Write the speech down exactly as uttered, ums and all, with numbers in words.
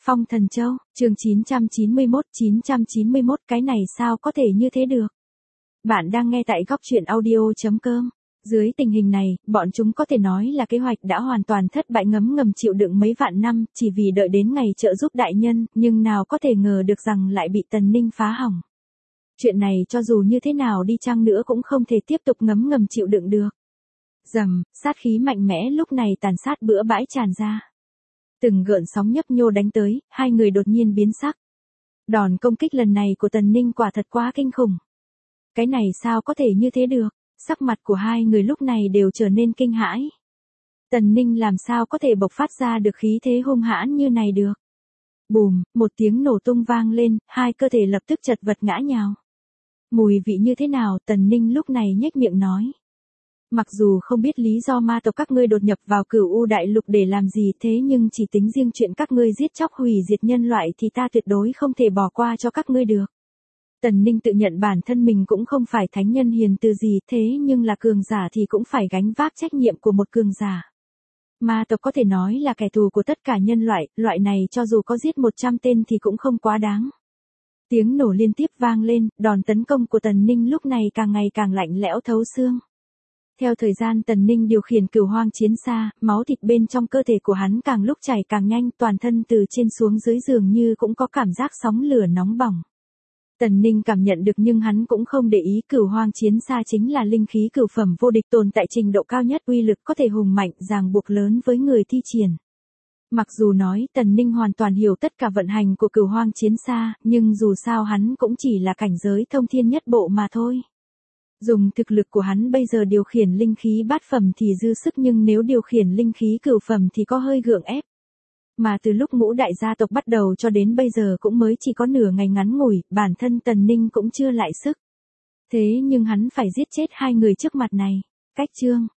Phong Thần Châu, chương chín trăm chín mươi mốt, chín trăm chín mươi mốt, cái này sao có thể như thế được? Bạn đang nghe tại góc truyện audio chấm com. Dưới tình hình này, bọn chúng có thể nói là kế hoạch đã hoàn toàn thất bại, ngấm ngầm chịu đựng mấy vạn năm, chỉ vì đợi đến ngày trợ giúp đại nhân, nhưng nào có thể ngờ được rằng lại bị Tần Ninh phá hỏng. Chuyện này cho dù như thế nào đi chăng nữa cũng không thể tiếp tục ngấm ngầm chịu đựng được. Rầm, sát khí mạnh mẽ lúc này tàn sát bừa bãi tràn ra. Từng gợn sóng nhấp nhô đánh tới, hai người đột nhiên biến sắc. Đòn công kích lần này của Tần Ninh quả thật quá kinh khủng. Cái này sao có thể như thế được? Sắc mặt của hai người lúc này đều trở nên kinh hãi. Tần Ninh làm sao có thể bộc phát ra được khí thế hung hãn như này được? Bùm, một tiếng nổ tung vang lên, hai cơ thể lập tức chật vật ngã nhào. Mùi vị như thế nào? Tần Ninh lúc này nhếch miệng nói. Mặc dù không biết lý do ma tộc các ngươi đột nhập vào Cửu U đại lục để làm gì, thế nhưng chỉ tính riêng chuyện các ngươi giết chóc hủy diệt nhân loại thì ta tuyệt đối không thể bỏ qua cho các ngươi được. Tần Ninh tự nhận bản thân mình cũng không phải thánh nhân hiền từ gì, thế nhưng là cường giả thì cũng phải gánh vác trách nhiệm của một cường giả. Ma tộc có thể nói là kẻ thù của tất cả nhân loại, loại này cho dù có giết một trăm tên thì cũng không quá đáng. Tiếng nổ liên tiếp vang lên, đòn tấn công của Tần Ninh lúc này càng ngày càng lạnh lẽo thấu xương. Theo thời gian Tần Ninh điều khiển Cửu Hoang chiến xa, máu thịt bên trong cơ thể của hắn càng lúc chảy càng nhanh, toàn thân từ trên xuống dưới dường như cũng có cảm giác sóng lửa nóng bỏng. Tần Ninh cảm nhận được nhưng hắn cũng không để ý, Cửu Hoang chiến xa chính là linh khí cửu phẩm vô địch, tồn tại trình độ cao nhất, uy lực có thể hùng mạnh, ràng buộc lớn với người thi triển. Mặc dù nói Tần Ninh hoàn toàn hiểu tất cả vận hành của Cửu Hoang chiến xa, nhưng dù sao hắn cũng chỉ là cảnh giới thông thiên nhất bộ mà thôi. Dùng thực lực của hắn bây giờ điều khiển linh khí bát phẩm thì dư sức, nhưng nếu điều khiển linh khí cửu phẩm thì có hơi gượng ép. Mà từ lúc ngũ đại gia tộc bắt đầu cho đến bây giờ cũng mới chỉ có nửa ngày ngắn ngủi, bản thân Tần Ninh cũng chưa lại sức. Thế nhưng hắn phải giết chết hai người trước mặt này. Cách chương,